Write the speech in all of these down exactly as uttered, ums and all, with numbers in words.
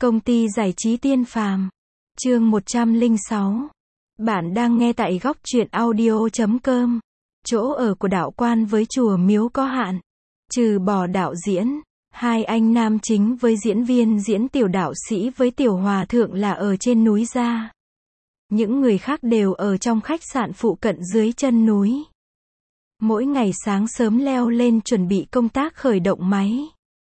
Công ty giải trí Tiên Phàm. Chương một trăm lẻ sáu. Bạn đang nghe tại góc truyện audio chấm com. Chỗ ở của đạo quan với chùa miếu có hạn. Trừ bỏ đạo diễn, hai anh nam chính với diễn viên diễn tiểu đạo sĩ với tiểu hòa thượng là ở trên núi ra. Những người khác đều ở trong khách sạn phụ cận dưới chân núi. Mỗi ngày sáng sớm leo lên chuẩn bị công tác khởi động máy.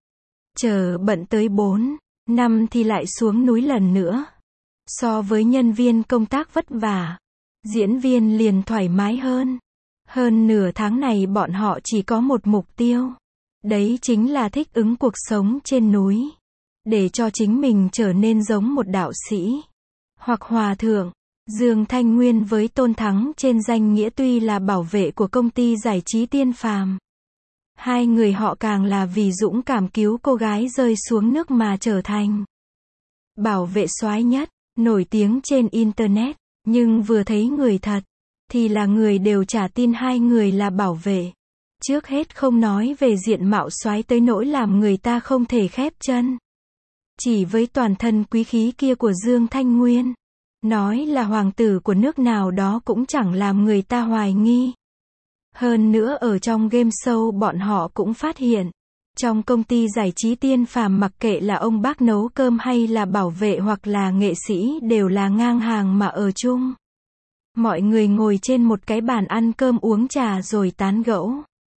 Chờ bận tới bốn năm thì lại xuống núi lần nữa. So với nhân viên công tác vất vả, diễn viên liền thoải mái hơn. Hơn nửa tháng này bọn họ chỉ có một mục tiêu. Đấy chính là thích ứng cuộc sống trên núi. Để cho chính mình trở nên giống một đạo sĩ. Hoặc hòa thượng. Dương Thanh Nguyên với Tôn Thắng trên danh nghĩa tuy là bảo vệ của công ty giải trí Tiên Phàm. Hai người họ càng là vì dũng cảm cứu cô gái rơi xuống nước mà trở thành bảo vệ soái nhất, nổi tiếng trên Internet. Nhưng vừa thấy người thật, thì là người đều chả tin hai người là bảo vệ. Trước hết không nói về diện mạo soái tới nỗi làm người ta không thể khép chân. Chỉ với toàn thân quý khí kia của Dương Thanh Nguyên, nói là hoàng tử của nước nào đó cũng chẳng làm người ta hoài nghi. Hơn nữa ở trong game show bọn họ cũng phát hiện, trong công ty giải trí Tiên Phàm mặc kệ là ông bác nấu cơm hay là bảo vệ hoặc là nghệ sĩ đều là ngang hàng mà ở chung. Mọi người ngồi trên một cái bàn ăn cơm uống trà rồi tán gẫu.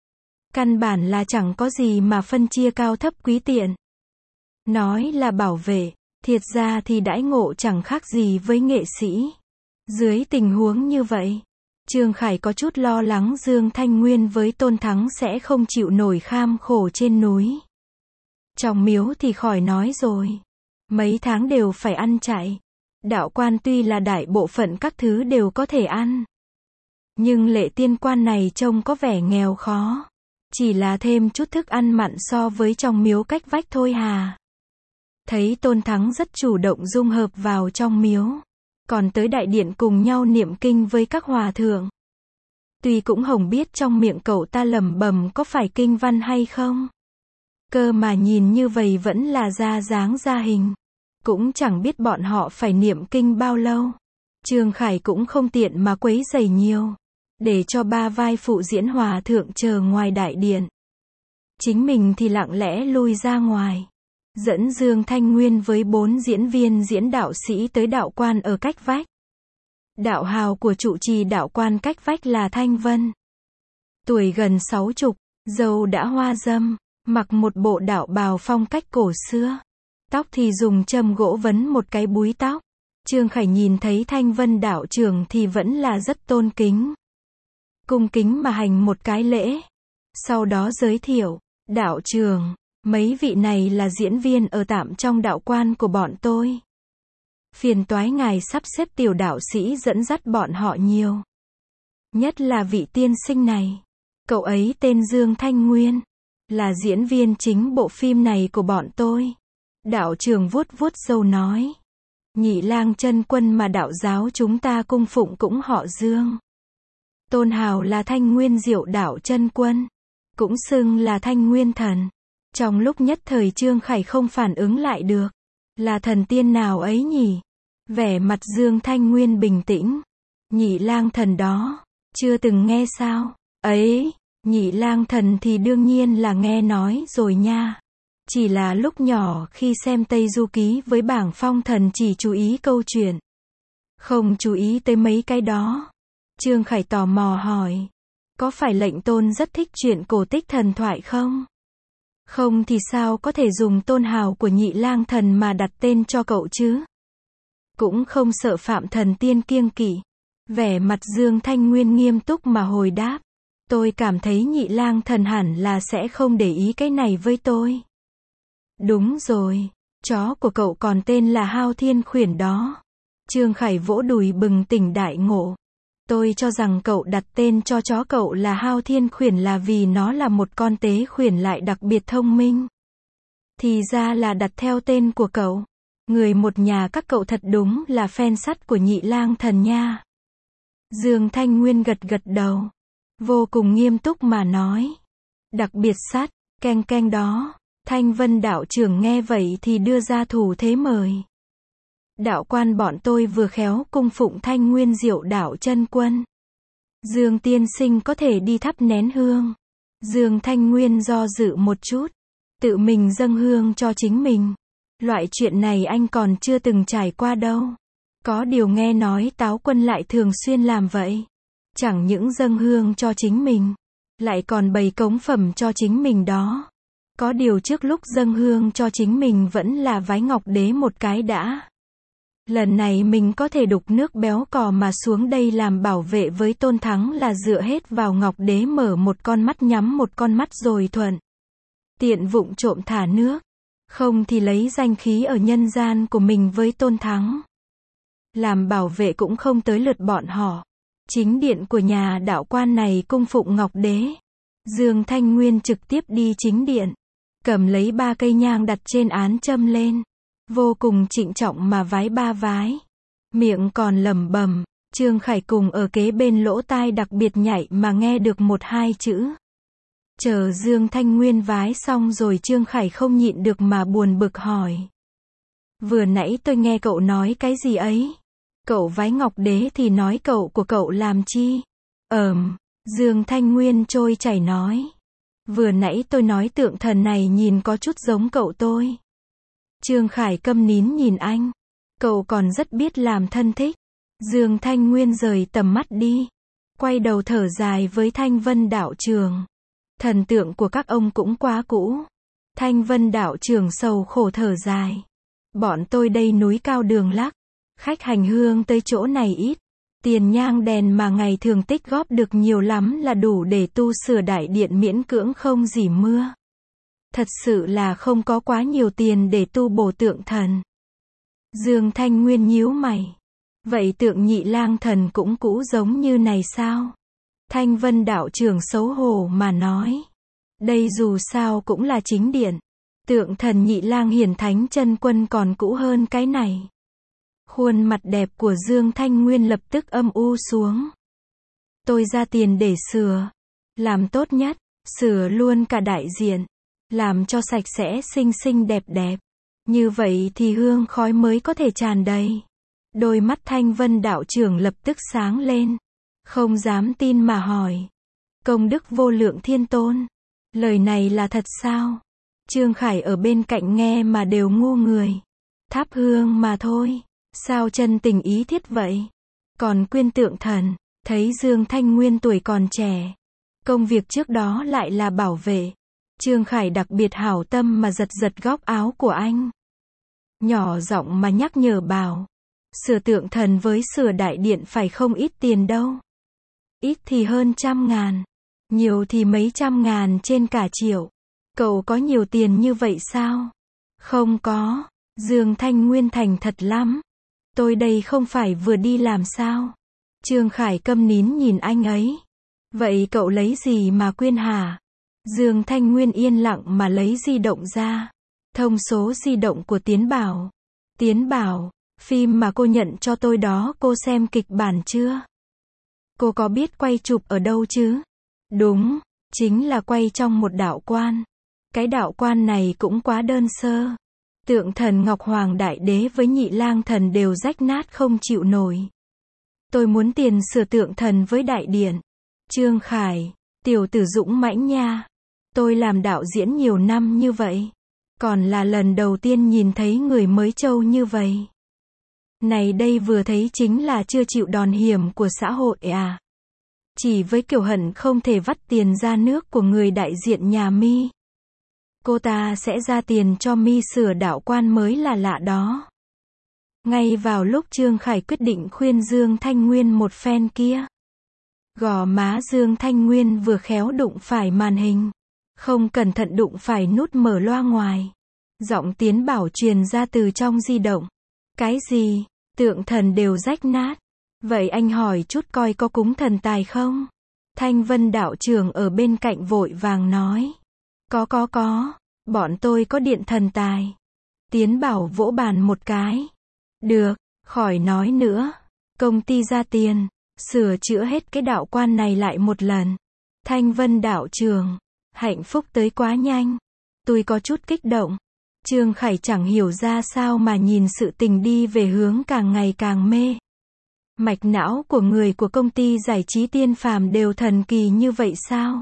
Căn bản là chẳng có gì mà phân chia cao thấp quý tiện. Nói là bảo vệ, thiệt ra thì đãi ngộ chẳng khác gì với nghệ sĩ. Dưới tình huống như vậy, Trương Khải có chút lo lắng Dương Thanh Nguyên với Tôn Thắng sẽ không chịu nổi kham khổ trên núi. Trong miếu thì khỏi nói rồi. Mấy tháng đều phải ăn chạy. Đạo quan tuy là đại bộ phận các thứ đều có thể ăn. Nhưng lệ tiên quan này trông có vẻ nghèo khó. Chỉ là thêm chút thức ăn mặn so với trong miếu cách vách thôi hà. Thấy Tôn Thắng rất chủ động dung hợp vào trong miếu. Còn tới đại điện cùng nhau niệm kinh với các hòa thượng. Tuy cũng không biết trong miệng cậu ta lẩm bẩm có phải kinh văn hay không. Cơ mà nhìn như vậy vẫn là ra dáng ra hình. Cũng chẳng biết bọn họ phải niệm kinh bao lâu. Trương Khải cũng không tiện mà quấy rầy nhiều. Để cho ba vai phụ diễn hòa thượng chờ ngoài đại điện. Chính mình thì lặng lẽ lui ra ngoài. Dẫn Dương Thanh Nguyên với bốn diễn viên diễn đạo sĩ tới đạo quan ở cách vách. Đạo hào của trụ trì đạo quan cách vách là Thanh Vân. Tuổi gần sáu chục, râu đã hoa râm, mặc một bộ đạo bào phong cách cổ xưa. Tóc thì dùng châm gỗ vấn một cái búi tóc. Trương Khải nhìn thấy Thanh Vân đạo trưởng thì vẫn là rất tôn kính. Cung kính mà hành một cái lễ. Sau đó giới thiệu, đạo trưởng. Mấy vị này là diễn viên ở tạm trong đạo quan của bọn tôi. Phiền toái ngài sắp xếp tiểu đạo sĩ dẫn dắt bọn họ nhiều. Nhất là vị tiên sinh này. Cậu ấy tên Dương Thanh Nguyên. Là diễn viên chính bộ phim này của bọn tôi. Đạo trưởng vuốt vuốt râu nói. Nhị lang chân quân mà đạo giáo chúng ta cung phụng cũng họ Dương. Tôn hào là Thanh Nguyên Diệu đạo chân quân. Cũng xưng là Thanh Nguyên thần. Trong lúc nhất thời Trương Khải không phản ứng lại được. Là thần tiên nào ấy nhỉ? Vẻ mặt Dương Thanh Nguyên bình tĩnh. Nhị lang thần đó. Chưa từng nghe sao? Ấy, nhị lang thần thì đương nhiên là nghe nói rồi nha. Chỉ là lúc nhỏ khi xem Tây Du Ký với bảng phong thần chỉ chú ý câu chuyện. Không chú ý tới mấy cái đó. Trương Khải tò mò hỏi. Có phải lệnh tôn rất thích chuyện cổ tích thần thoại không? Không thì sao có thể dùng tôn hào của nhị lang thần mà đặt tên cho cậu chứ? Cũng không sợ phạm thần tiên kiêng kỵ. Vẻ mặt Dương Thanh Nguyên nghiêm túc mà hồi đáp. Tôi cảm thấy nhị lang thần hẳn là sẽ không để ý cái này với tôi. Đúng rồi, chó của cậu còn tên là Hao Thiên Khuyển đó. Trương Khải vỗ đùi bừng tỉnh đại ngộ. Tôi cho rằng cậu đặt tên cho chó cậu là Hao Thiên Khuyển là vì nó là một con tế khuyển lại đặc biệt thông minh. Thì ra là đặt theo tên của cậu. Người một nhà các cậu thật đúng là fan sắt của nhị lang thần nha. Dương Thanh Nguyên gật gật đầu. Vô cùng nghiêm túc mà nói. Đặc biệt sắt, keng keng đó. Thanh Vân đạo trưởng nghe vậy thì đưa ra thủ thế mời. Đạo quan bọn tôi vừa khéo cung phụng Thanh Nguyên Diệu đạo chân quân. Dương tiên sinh có thể đi thắp nén hương. Dương Thanh Nguyên do dự một chút. Tự mình dâng hương cho chính mình. Loại chuyện này anh còn chưa từng trải qua đâu. Có điều nghe nói Táo Quân lại thường xuyên làm vậy. Chẳng những dâng hương cho chính mình, lại còn bày cống phẩm cho chính mình đó. Có điều trước lúc dâng hương cho chính mình vẫn là vái Ngọc Đế một cái đã. Lần này mình có thể đục nước béo cò mà xuống đây làm bảo vệ với Tôn Thắng là dựa hết vào Ngọc Đế mở một con mắt nhắm một con mắt rồi thuận tiện vụng trộm thả nước. Không thì lấy danh khí ở nhân gian của mình với Tôn Thắng. Làm bảo vệ cũng không tới lượt bọn họ. Chính điện của nhà đạo quan này cung phụng Ngọc Đế. Dương Thanh Nguyên trực tiếp đi chính điện. Cầm lấy ba cây nhang đặt trên án châm lên. Vô cùng trịnh trọng mà vái ba vái. Miệng còn lẩm bẩm. Trương Khải cùng ở kế bên lỗ tai đặc biệt nhạy mà nghe được một hai chữ. Chờ Dương Thanh Nguyên vái xong rồi Trương Khải không nhịn được mà buồn bực hỏi. Vừa nãy tôi nghe cậu nói cái gì ấy? Cậu vái Ngọc Đế thì nói cậu của cậu làm chi? Ờm, Dương Thanh Nguyên trôi chảy nói. Vừa nãy tôi nói tượng thần này nhìn có chút giống cậu tôi. Trương Khải câm nín nhìn anh. Cậu còn rất biết làm thân thích. Dương Thanh Nguyên rời tầm mắt đi. Quay đầu thở dài với Thanh Vân đạo trưởng. Thần tượng của các ông cũng quá cũ. Thanh Vân đạo trưởng sầu khổ thở dài. Bọn tôi đây núi cao đường lắc. Khách hành hương tới chỗ này ít. Tiền nhang đèn mà ngày thường tích góp được nhiều lắm là đủ để tu sửa đại điện miễn cưỡng không dỉ mưa. Thật sự là không có quá nhiều tiền để tu bổ tượng thần. Dương Thanh Nguyên nhíu mày. Vậy tượng Nhị Lang Thần cũng cũ giống như này sao? Thanh Vân đạo trưởng xấu hổ mà nói. Đây dù sao cũng là chính điện. Tượng thần Nhị Lang Hiển Thánh Chân Quân còn cũ hơn cái này. Khuôn mặt đẹp của Dương Thanh Nguyên lập tức âm u xuống. Tôi ra tiền để sửa. Làm tốt nhất. Sửa luôn cả đại diện. Làm cho sạch sẽ xinh xinh đẹp đẹp. Như vậy thì hương khói mới có thể tràn đầy. Đôi mắt Thanh Vân đạo trưởng lập tức sáng lên. Không dám tin mà hỏi. Công đức vô lượng thiên tôn. Lời này là thật sao? Trương Khải ở bên cạnh nghe mà đều ngu người. Thắp hương mà thôi. Sao chân tình ý thiết vậy? Còn quyên tượng thần. Thấy Dương Thanh Nguyên tuổi còn trẻ. Công việc trước đó lại là bảo vệ. Trương Khải đặc biệt hảo tâm mà giật giật góc áo của anh. Nhỏ giọng mà nhắc nhở bảo. Sửa tượng thần với sửa đại điện phải không ít tiền đâu. Ít thì hơn trăm ngàn. Nhiều thì mấy trăm ngàn trên cả triệu. Cậu có nhiều tiền như vậy sao? Không có. Dương Thanh Nguyên thành thật lắm. Tôi đây không phải vừa đi làm sao? Trương Khải câm nín nhìn anh ấy. Vậy cậu lấy gì mà quyên hả? Dương Thanh Nguyên yên lặng mà lấy di động ra. Thông số di động của Tiến Bảo. Tiến Bảo, phim mà cô nhận cho tôi đó cô xem kịch bản chưa? Cô có biết quay chụp ở đâu chứ? Đúng, chính là quay trong một đạo quan. Cái đạo quan này cũng quá đơn sơ. Tượng thần Ngọc Hoàng Đại Đế với Nhị Lang Thần đều rách nát không chịu nổi. Tôi muốn tiền sửa tượng thần với đại điện. Trương Khải, tiểu tử dũng mãnh nha. Tôi làm đạo diễn nhiều năm như vậy. Còn là lần đầu tiên nhìn thấy người mới trâu như vậy. Này đây vừa thấy chính là chưa chịu đòn hiểm của xã hội à. Chỉ với kiểu hận không thể vắt tiền ra nước của người đại diện nhà mi. Cô ta sẽ ra tiền cho mi sửa đạo quan mới là lạ đó. Ngay vào lúc Trương Khải quyết định khuyên Dương Thanh Nguyên một phen kia. Gò má Dương Thanh Nguyên vừa khéo đụng phải màn hình. Không cẩn thận đụng phải nút mở loa ngoài. Giọng Tiến Bảo truyền ra từ trong di động. Cái gì? Tượng thần đều rách nát. Vậy anh hỏi chút coi có cúng thần tài không? Thanh Vân đạo trưởng ở bên cạnh vội vàng nói. Có có có. Bọn tôi có điện thần tài. Tiến Bảo vỗ bàn một cái. Được, khỏi nói nữa. Công ty ra tiền. Sửa chữa hết cái đạo quan này lại một lần. Thanh Vân đạo trưởng. Hạnh phúc tới quá nhanh. Tôi có chút kích động. Trương Khải chẳng hiểu ra sao mà nhìn sự tình đi về hướng càng ngày càng mê. Mạch não của người của công ty giải trí Tiên Phàm đều thần kỳ như vậy sao?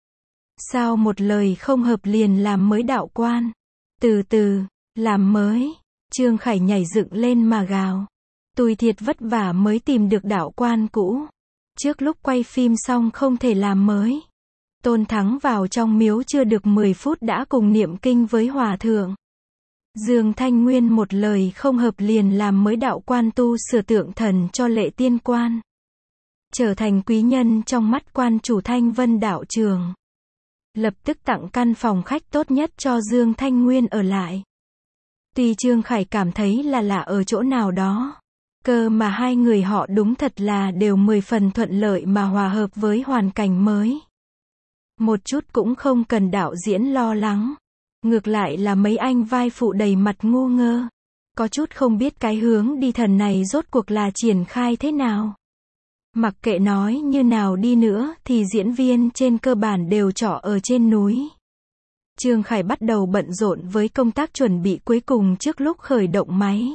Sao một lời không hợp liền làm mới đạo quan? Từ từ, làm mới. Trương Khải nhảy dựng lên mà gào. Tôi thiệt vất vả mới tìm được đạo quan cũ. Trước lúc quay phim xong không thể làm mới. Tôn Thắng vào trong miếu chưa được mười phút đã cùng niệm kinh với hòa thượng. Dương Thanh Nguyên một lời không hợp liền làm mới đạo quan tu sửa tượng thần cho Lệ Tiên Quan. Trở thành quý nhân trong mắt quan chủ Thanh Vân đạo trường. Lập tức tặng căn phòng khách tốt nhất cho Dương Thanh Nguyên ở lại. Tuy Trương Khải cảm thấy là lạ ở chỗ nào đó. Cơ mà hai người họ đúng thật là đều mười phần thuận lợi mà hòa hợp với hoàn cảnh mới. Một chút cũng không cần đạo diễn lo lắng. Ngược lại là mấy anh vai phụ đầy mặt ngu ngơ. Có chút không biết cái hướng đi thần này rốt cuộc là triển khai thế nào. Mặc kệ nói như nào đi nữa thì diễn viên trên cơ bản đều trọ ở trên núi. Trương Khải bắt đầu bận rộn với công tác chuẩn bị cuối cùng trước lúc khởi động máy.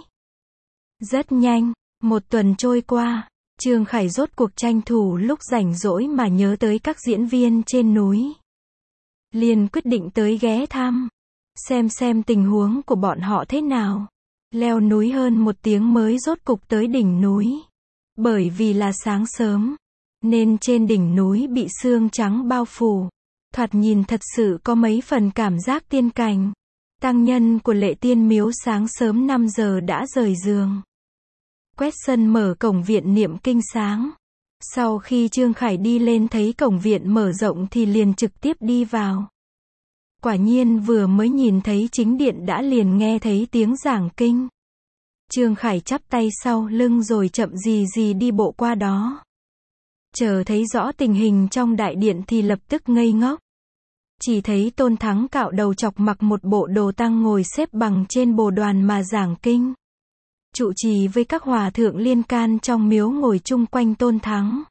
Rất nhanh, một tuần trôi qua, Trương Khải rốt cuộc tranh thủ lúc rảnh rỗi mà nhớ tới các diễn viên trên núi. Liền quyết định tới ghé thăm, xem xem tình huống của bọn họ thế nào. Leo núi hơn một tiếng mới rốt cục tới đỉnh núi. Bởi vì là sáng sớm, nên trên đỉnh núi bị sương trắng bao phủ. Thoạt nhìn thật sự có mấy phần cảm giác tiên cảnh. Tăng nhân của Lệ Tiên miếu sáng sớm năm giờ đã rời giường. Quét sân mở cổng viện niệm kinh sáng. Sau khi Trương Khải đi lên thấy cổng viện mở rộng thì liền trực tiếp đi vào. Quả nhiên vừa mới nhìn thấy chính điện đã liền nghe thấy tiếng giảng kinh. Trương Khải chắp tay sau lưng rồi chậm gì gì đi bộ qua đó. Chờ thấy rõ tình hình trong đại điện thì lập tức ngây ngốc. Chỉ thấy Tôn Thắng cạo đầu chọc mặc một bộ đồ tang ngồi xếp bằng trên bồ đoàn mà giảng kinh. Trụ trì với các hòa thượng liên can trong miếu ngồi chung quanh Tôn Thắng.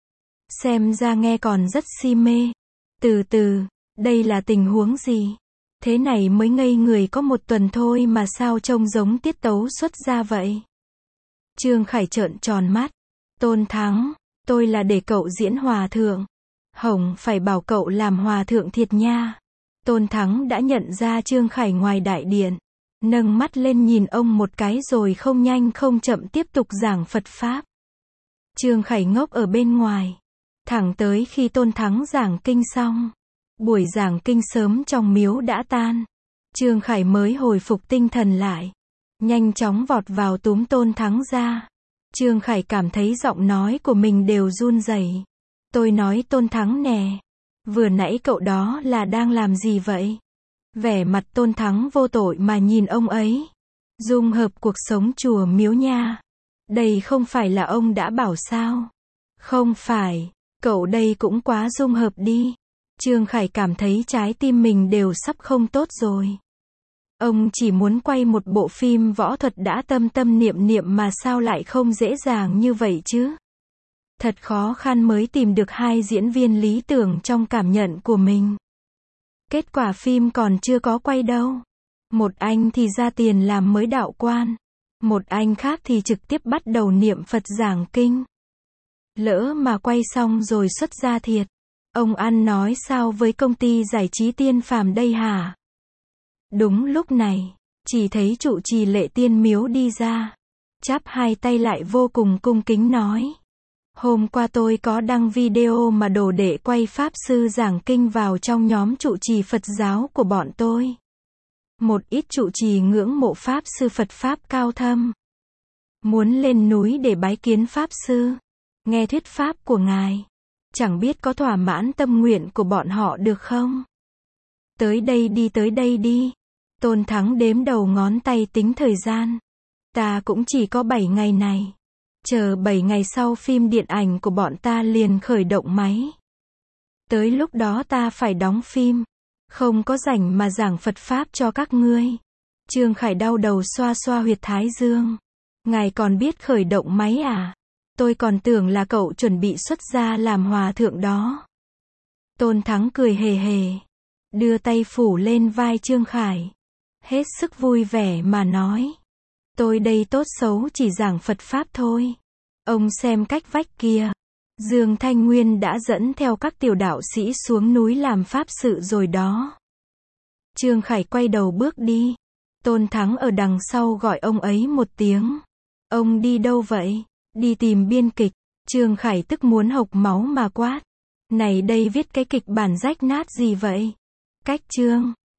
Xem ra nghe còn rất si mê. Từ từ, đây là tình huống gì? Thế này mới ngây người có một tuần thôi mà sao trông giống tiết tấu xuất ra vậy? Trương Khải trợn tròn mắt. Tôn Thắng, tôi là để cậu diễn hòa thượng. Hồng phải bảo cậu làm hòa thượng thiệt nha. Tôn Thắng đã nhận ra Trương Khải ngoài đại điện. Nâng mắt lên nhìn ông một cái rồi không nhanh không chậm tiếp tục giảng Phật Pháp. Trương Khải ngốc ở bên ngoài. Thẳng tới khi Tôn Thắng giảng kinh xong. Buổi giảng kinh sớm trong miếu đã tan. Trương Khải mới hồi phục tinh thần lại. Nhanh chóng vọt vào túm Tôn Thắng ra. Trương Khải cảm thấy giọng nói của mình đều run rẩy. Tôi nói Tôn Thắng nè. Vừa nãy cậu đó là đang làm gì vậy? Vẻ mặt Tôn Thắng vô tội mà nhìn ông ấy. Dung hợp cuộc sống chùa miếu nha. Đây không phải là ông đã bảo sao? Không phải, cậu đây cũng quá dung hợp đi. Trương Khải cảm thấy trái tim mình đều sắp không tốt rồi. Ông chỉ muốn quay một bộ phim võ thuật đã tâm tâm niệm niệm mà sao lại không dễ dàng như vậy chứ? Thật khó khăn mới tìm được hai diễn viên lý tưởng trong cảm nhận của mình. Kết quả phim còn chưa có quay đâu. Một anh thì ra tiền làm mới đạo quan. Một anh khác thì trực tiếp bắt đầu niệm Phật giảng kinh. Lỡ mà quay xong rồi xuất ra thiệt. Ông ăn nói sao với công ty giải trí Tiên Phàm đây hả? Đúng lúc này, chỉ thấy trụ trì Lệ Tiên miếu đi ra. Chắp hai tay lại vô cùng cung kính nói. Hôm qua tôi có đăng video mà đồ đệ quay Pháp sư giảng kinh vào trong nhóm trụ trì Phật giáo của bọn tôi. Một ít trụ trì ngưỡng mộ Pháp sư Phật Pháp cao thâm. Muốn lên núi để bái kiến Pháp sư. Nghe thuyết Pháp của ngài. Chẳng biết có thỏa mãn tâm nguyện của bọn họ được không? Tới đây đi tới đây đi. Tôn Thắng đếm đầu ngón tay tính thời gian. Ta cũng chỉ có bảy ngày này. Chờ bảy ngày sau phim điện ảnh của bọn ta liền khởi động máy. Tới lúc đó ta phải đóng phim. Không có rảnh mà giảng Phật Pháp cho các ngươi. Trương Khải đau đầu xoa xoa huyệt thái dương. Ngài còn biết khởi động máy à? Tôi còn tưởng là cậu chuẩn bị xuất gia làm hòa thượng đó. Tôn Thắng cười hề hề. đưa tay phủ lên vai Trương Khải. Hết sức vui vẻ mà nói. Tôi đây tốt xấu chỉ giảng Phật Pháp thôi. Ông xem cách vách kia. Dương Thanh Nguyên đã dẫn theo các tiểu đạo sĩ xuống núi làm pháp sự rồi đó. Trương Khải quay đầu bước đi. Tôn Thắng ở đằng sau gọi ông ấy một tiếng. Ông đi đâu vậy? Đi tìm biên kịch. Trương Khải tức muốn hộc máu mà quát. Này đây viết cái kịch bản rách nát gì vậy? Cách chương.